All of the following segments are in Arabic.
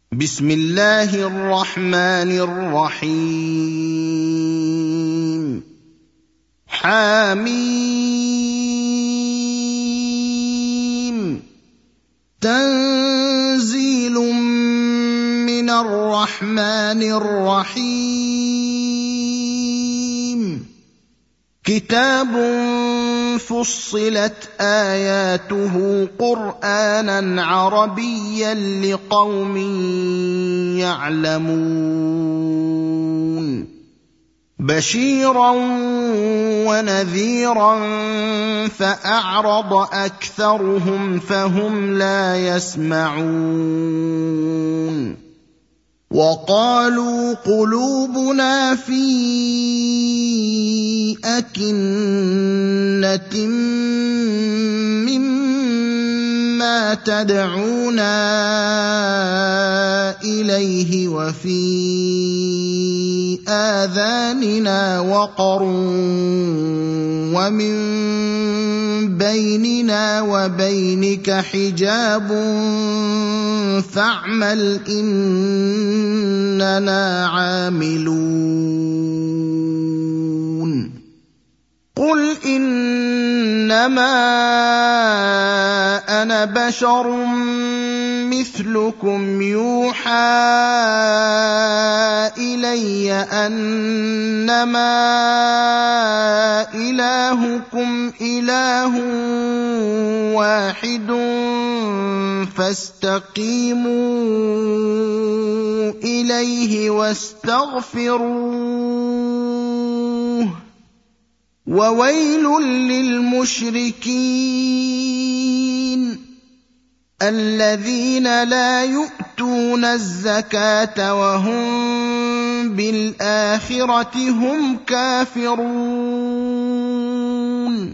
بسم الله الرحمن الرحيم حميم تنزيل من الرحمن الرحيم كتاب فصلت آياته قرآنا عربيا لقوم يعلمون بشيرا ونذيرا فأعرض أكثرهم فهم لا يسمعون وقالوا قلوبنا في أكنة مما تدعونا إليه وفي آذاننا وقر ومن بيننا وبينك حجاب فاعمل إننا عاملون قل إنما أنا بشر مثلكم يوحى إلي أنما إلهكم إله واحد فاستقيموا إليه واستغفروه وويل للمشركين الذين لا يؤتون الزكاة وهم بالآخرة هم كافرون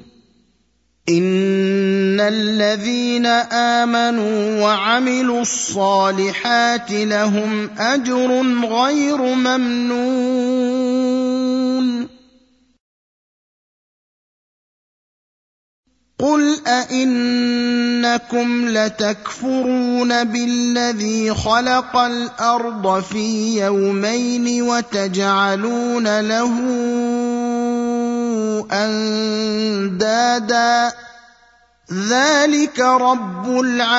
إن الذين آمنوا وعملوا الصالحات لهم أجر غير ممنون قل أئنكم لتكفرون بالذي خلق الأرض في يومين وتجعلون له أندادا ذلك رب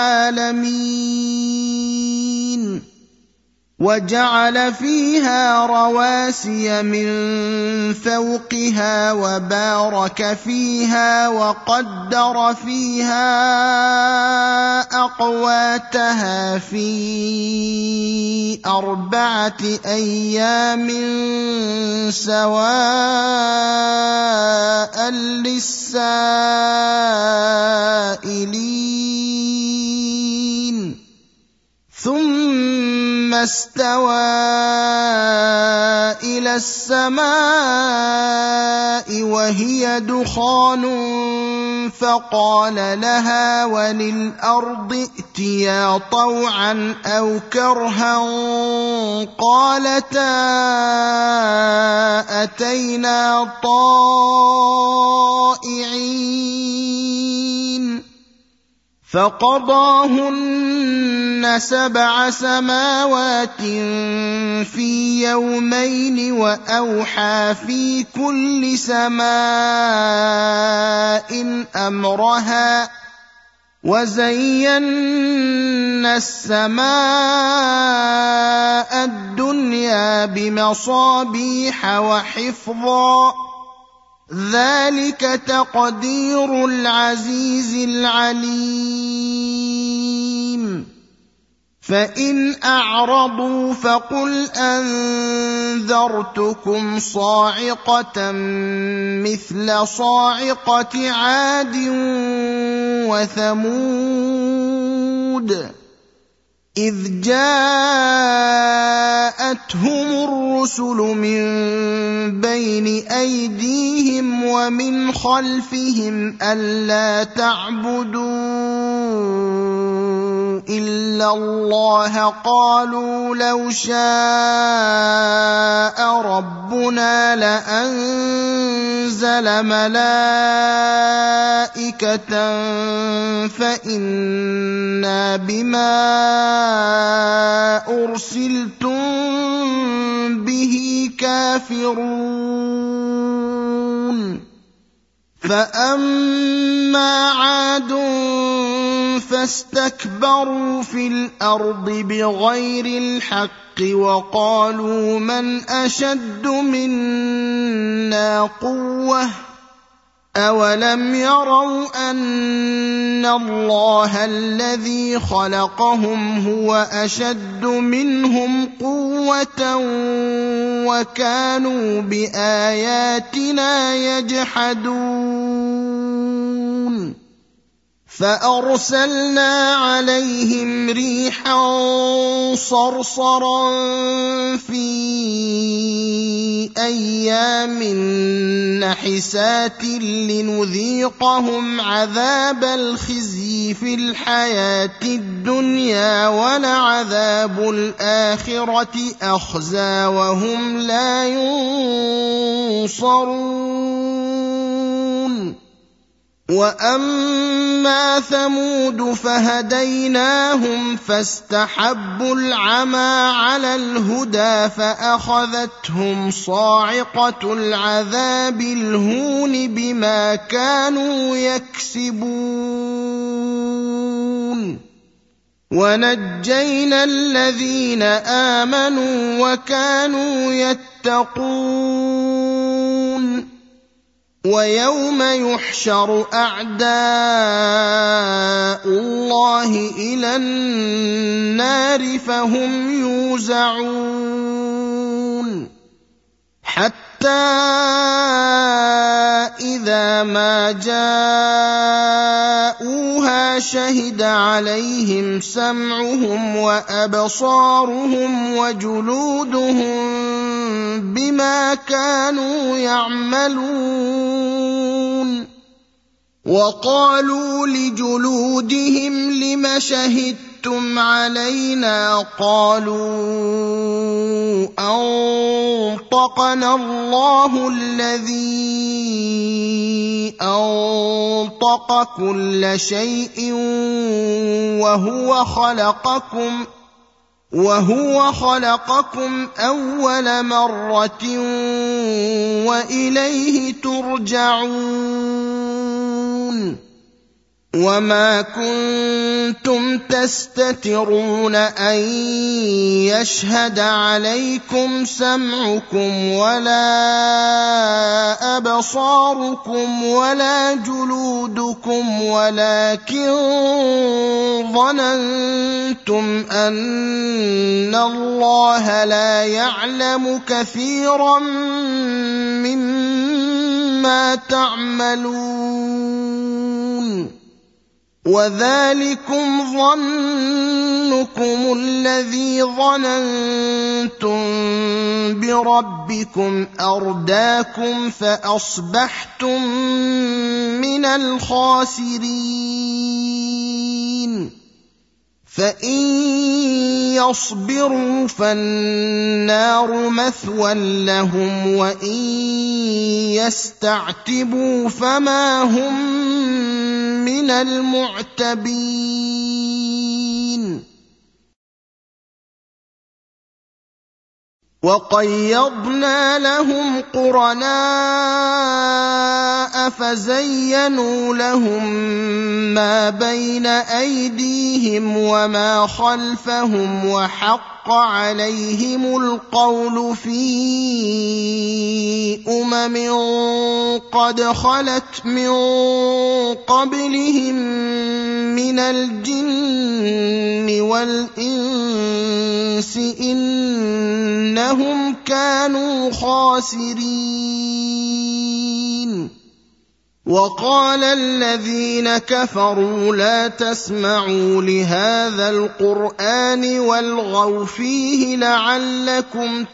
العالمين وجعل فيها رواسي من فوقها وبارك فيها وقدر فيها أقواتها في 4 أيام سواء للسائلين ثم استوى إلى السماء وهي دخان فقال لها وللأرض ائتيا طوعا أو كرها قالتا أتينا طائعين فقضاهن 7 سماوات في يومين وأوحى في كل سماء أمرها وزينا السماء الدنيا بمصابيح وحفظا ذلك تقدير العزيز العليم فإن أعرضوا فقل أنذرتكم صاعقة مثل صاعقة عاد وثمود إذ جاءتهم الرسل من بين أيديهم ومن خلفهم ألا تعبدوا إلا الله قالوا لو شاء ربنا لأنزل ملائكة فإنا بما أُرْسِلْتُم بِهِ كَافِرُونَ فَأَمَّا عَادٌ فَاسْتَكْبَرُوا فِي الْأَرْضِ بِغَيْرِ الْحَقِّ وَقَالُوا مَنْ أَشَدُّ مِنَّا قُوَّةً أَوَلَمْ يَرَوْا أَنَّ اللَّهَ الَّذِي خَلَقَهُمْ هُوَ أَشَدُّ مِنْهُمْ قُوَّةً وَكَانُوا بِآيَاتِنَا يَجْحَدُونَ فَأَرْسَلْنَا عَلَيْهِمْ رِيحًا صَرْصَرًا فِي أَيَّامٍ نَحِسَاتٍ لِنُذِيقَهُمْ عَذَابَ الْخِزْيِ فِي الْحَيَاةِ الدُّنْيَا وَلَعَذَابُ الْآخِرَةِ أَخْزَىٰ وَهُمْ لَا يُنصَرُونَ وَأَمَّا ثَمُودُ فَهَدَيْنَاهُمْ فَاسْتَحَبُّوا الْعَمَىٰ عَلَى الْهُدَىٰ فَأَخَذَتْهُمْ صَاعِقَةُ الْعَذَابِ الْهُونِ بِمَا كَانُوا يَكْسِبُونَ وَنَجَّيْنَا الَّذِينَ آمَنُوا وَكَانُوا يَتَّقُونَ وَيَوْمَ يُحْشَرُ أَعْدَاءُ اللَّهِ إِلَى النَّارِ فَهُمْ يُوزَعُونَ حَتَّى إِذَا مَا جَاءُوهَا شَهِدَ عَلَيْهِمْ سَمْعُهُمْ وَأَبْصَارُهُمْ وَجُلُودُهُم بِمَا كَانُوا يَعْمَلُونَ وَقَالُوا لِجُلُودِهِمْ لِمَ شَهِدتُّمْ عَلَيْنَا قَالُوا أَنطَقَنَا اللَّهُ الَّذِي أَنطَقَ كُلَّ شَيْءٍ وَهُوَ خَلَقَكُمْ أَوَّلَ مَرَّةٍ وَإِلَيْهِ تُرْجَعُونَ وَمَا كُنتُمْ تَسْتَتِرُونَ أَن يَشْهَدَ عَلَيْكُمْ سَمْعُكُمْ وَلَا أَبْصَارُكُمْ وَلَا جُلُودُكُمْ وَلَكِن ظَنَنتُمْ أَنَّ اللَّهَ لَا يَعْلَمُ كَثِيرًا مِّمَّا تَعْمَلُونَ وَذَلِكُمْ ظَنُّكُمُ الَّذِي ظَنَنتُم بِرَبِّكُمْ أَرْدَاكُمْ فَأَصْبَحْتُم مِّنَ الْخَاسِرِينَ فَإِن يَصْبِرُوا فَالنَّارُ مَثْوًى لَّهُمْ وَإِن يَسْتَعْتِبُوا فَمَا هُم مِّنَ الْمُعْتَبِينَ وَقَيَّضْنَا لَهُمْ قُرَنَاءَ فَزَيَّنُوا لَهُم مَّا بَيْنَ أَيْدِيهِمْ وَمَا خَلْفَهُمْ وَحَقَّ عَلَيْهِمُ الْقَوْلُ فِي قَدْ خَلَتْ مِن قَبْلِهِم مِّنَ الْجِنِّ وَالْإِنسِ إِنَّهُمْ كَانُوا خَاسِرِينَ وَقَالَ الَّذِينَ كَفَرُوا لَا تَسْمَعُوا لِهَٰذَا الْقُرْآنِ وَالْغَوْا فِيهِ لَعَلَّكُمْ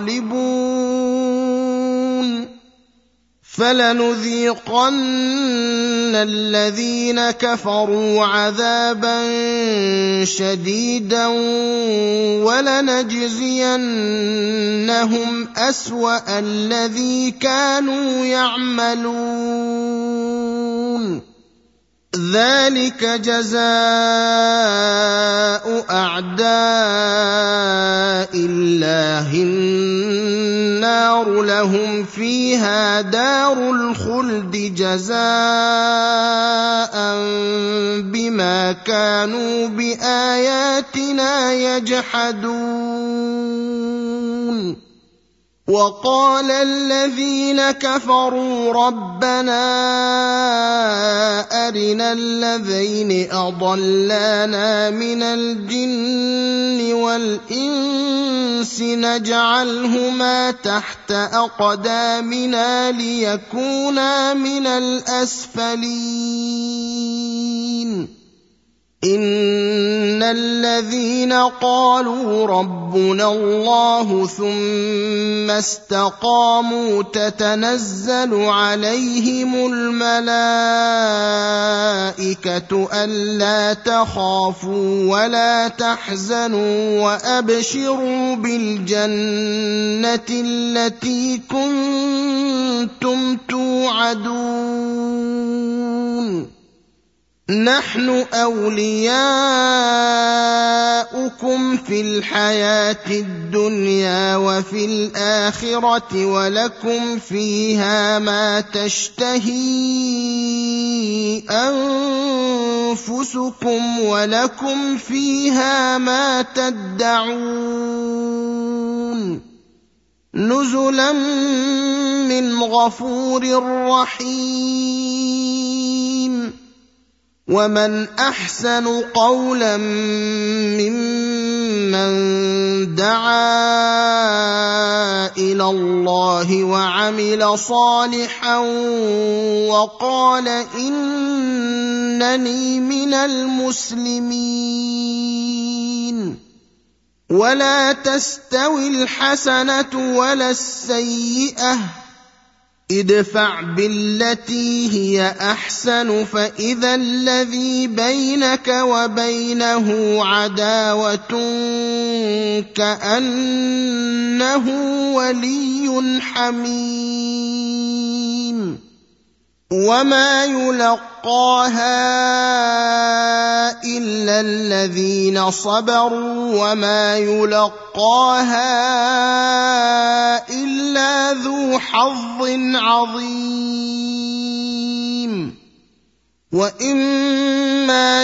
تَغْلِبُونَ فَلَنُذِيقَنَّ الَّذِينَ كَفَرُوا عَذَابًا شَدِيدًا وَلَنَجْزِيَنَّهُمْ أَسْوَأَ الَّذِي كَانُوا يَعْمَلُونَ ذَلِكَ جَزَاءُ أَعْدَاءِ الله النار لهم فيها دار الخلد جزاء بما كانوا بآياتنا يجحدون وقال الذين كفروا ربنا أرنا الذين أضلانا من الجن والإنس نجعلهما تحت أقدامنا ليكونا من الأسفلين إن الذين قالوا ربنا الله ثم استقاموا تتنزل عليهم الملائكة ألا تخافوا ولا تحزنوا وأبشروا بالجنة التي كنتم توعدون نحن أولياؤكم في الحياة الدنيا وفي الآخرة ولكم فيها ما تشتهي أنفسكم ولكم فيها ما تدعون نزلا من غفور رحيم ومن أحسن قولا ممن دعا إلى الله وعمل صالحا وقال إنني من المسلمين ولا تستوي الحسنة ولا السيئة ادفع بالتي هي أحسن فإذا الذي بينك وبينه عداوة كأنه ولي حميم وما يلقاها إلا الذين صبروا وما يلقاها إلا ذو حظ عظيم وإما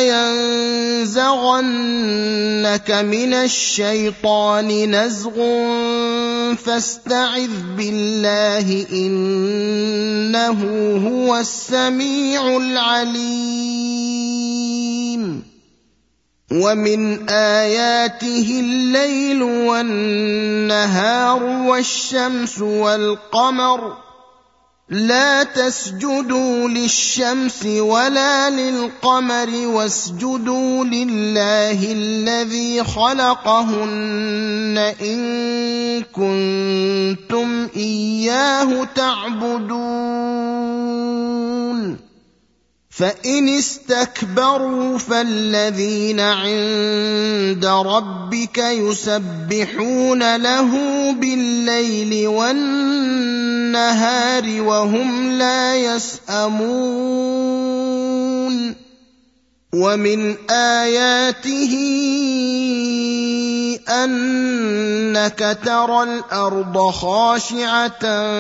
ينزغنك من الشيطان نزغ فاستعذ بالله إنه هو السميع العليم ومن آياته الليل والنهار والشمس والقمر لا تسجدوا للشمس ولا للقمر واسجدوا لله الذي خلقهن إن كنتم إياه تعبدون فإن استكبروا فالذين عند ربك يسبحون له بالليل والنهار وهم لا يسأمون ومن آياته أنك ترى الأرض خاشعة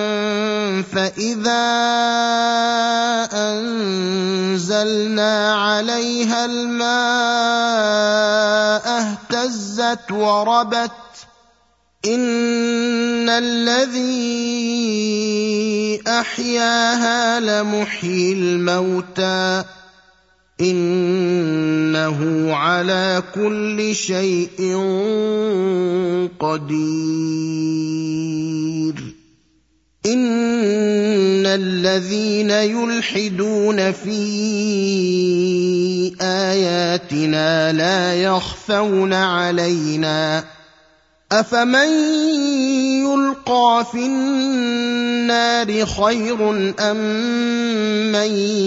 فإذا أنزلنا عليها الماء اهتزت وربت إن الذي أحياها لمحيي الموتى إنه على كل شيء قدير إن الذين يلحدون في آياتنا لا يخفون علينا أفمن يلقى في النار خير أم من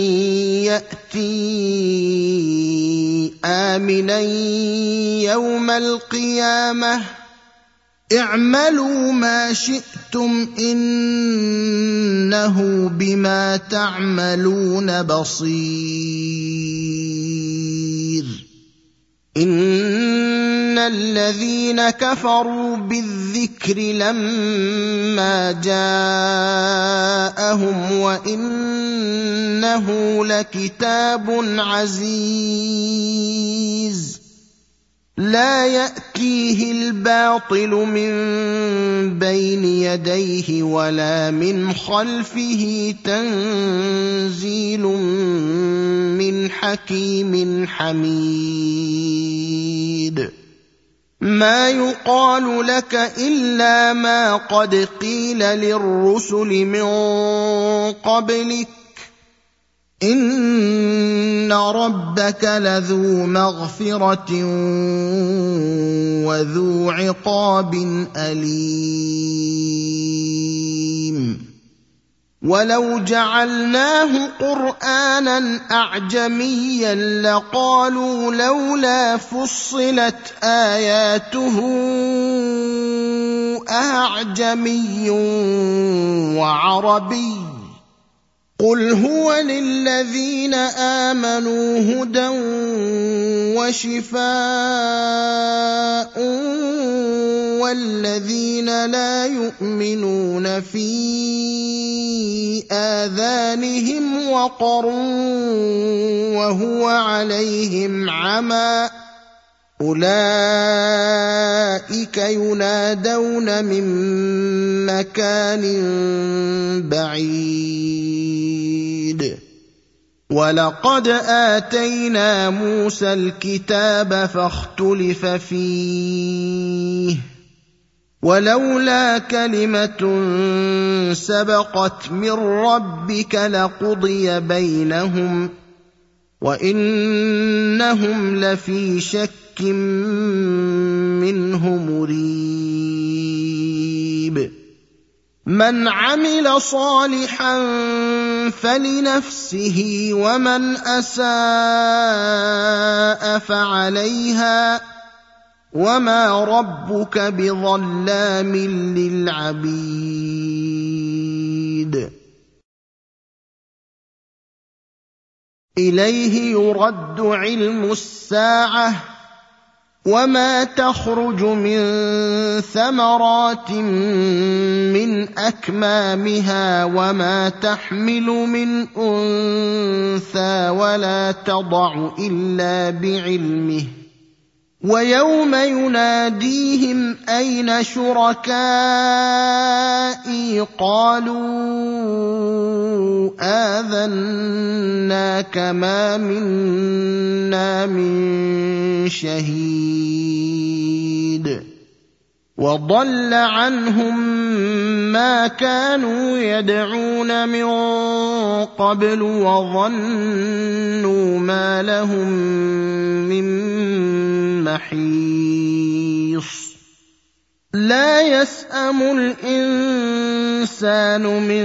يأتي آمنا يوم القيامة اعملوا ما شئتم إنه بما تعملون بصير إن الذين كفروا بالذكر لما جاءهم وإنه لكتاب عزيز لا يأتيه الباطل من بين يديه ولا من خلفه تنزيل من حكيم حميد ما يقال لك إلا ما قد قيل للرسل من قبلك إن ربك لذو مغفرة وذو عقاب أليم ولو جعلناه قرآنا أعجميا لقالوا لولا فصلت آياته أعجمي وعربي قل هو للذين آمنوا هدى وشفاء والذين لا يؤمنون في آذانهم وقر وهو عليهم عمى أولئك ينادون من مكان بعيد ولقد آتينا موسى الكتاب فاختلف فيه ولولا كلمة سبقت من ربك لقضي بينهم وإنهم لفي شك منه مريب من عمل صالحا فلنفسه ومن أساء فعليها وما ربك بظلام للعبيد إليه يرد علم الساعة وما تخرج من ثمرات من أكمامها وما تحمل من أنثى ولا تضع إلا بعلمه ويوم يناديهم أين شركائي قالوا آذناك ما منا من شهيد وضل عنهم ما كانوا يدعون من قبل وظنوا ما لهم من محيص لا يسأم الإنسان من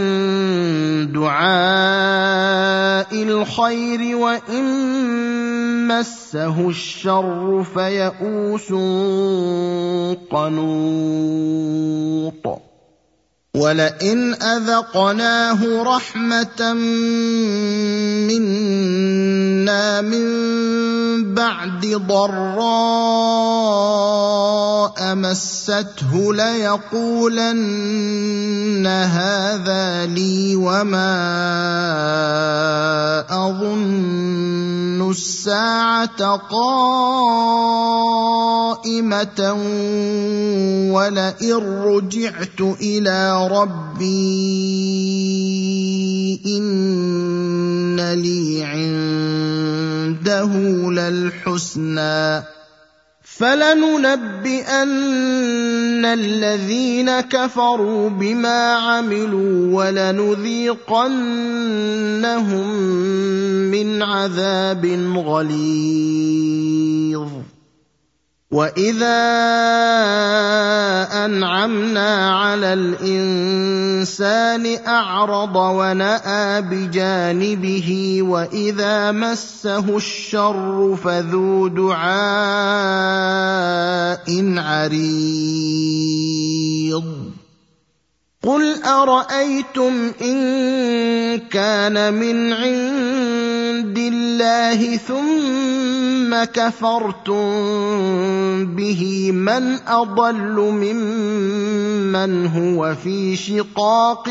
دعاء الخير وإن مسه الشر فيئوس قنوط ولئن أذقناه رحمة منا من بعد ضراء مسته ليقولن هذا لي وما أظن الساعة قائمة ولئن رجعت إلى ربي إن لي عنده للحسنى فلننبئن الذين كفروا بما عملوا ولنذيقنهم من عذاب غليظ وإذا أنعمنا على الإنسان أعرض ونأى بجانبه وإذا مسه الشر فذو دعاء عريض قل أرأيتم إن كان من عند عِندِ اللَّهِ ثُمَّ كَفَرْتُم بِهِ مَنْ أَضَلُّ مِمَّنْ هُوَ فِي شِقَاقٍ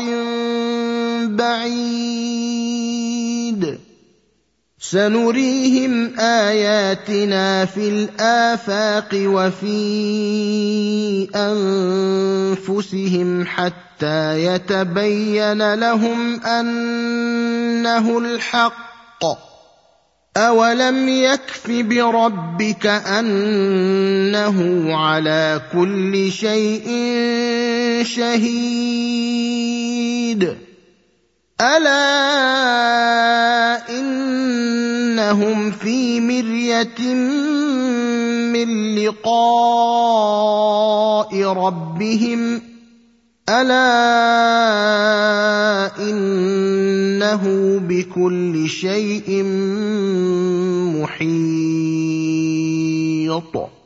بَعِيدٍ سَنُرِيهِمْ آيَاتِنَا فِي الْآفَاقِ وَفِي أَنفُسِهِمْ حَتَّىٰ يَتَبَيَّنَ لَهُمْ أَنَّهُ الْحَقُّ ۗ أَوَلَمْ يَكْفِ بِرَبِّكَ أَنَّهُ عَلَىٰ كُلِّ شَيْءٍ شَهِيدٌ أَلَا إِنَّهُمْ فِي مِرْيَةٍ مِّن لِّقَاءِ رَبِّهِمْ أَلَا إِنَّهُ بِكُلِّ شَيْءٍ مُّحِيطٌ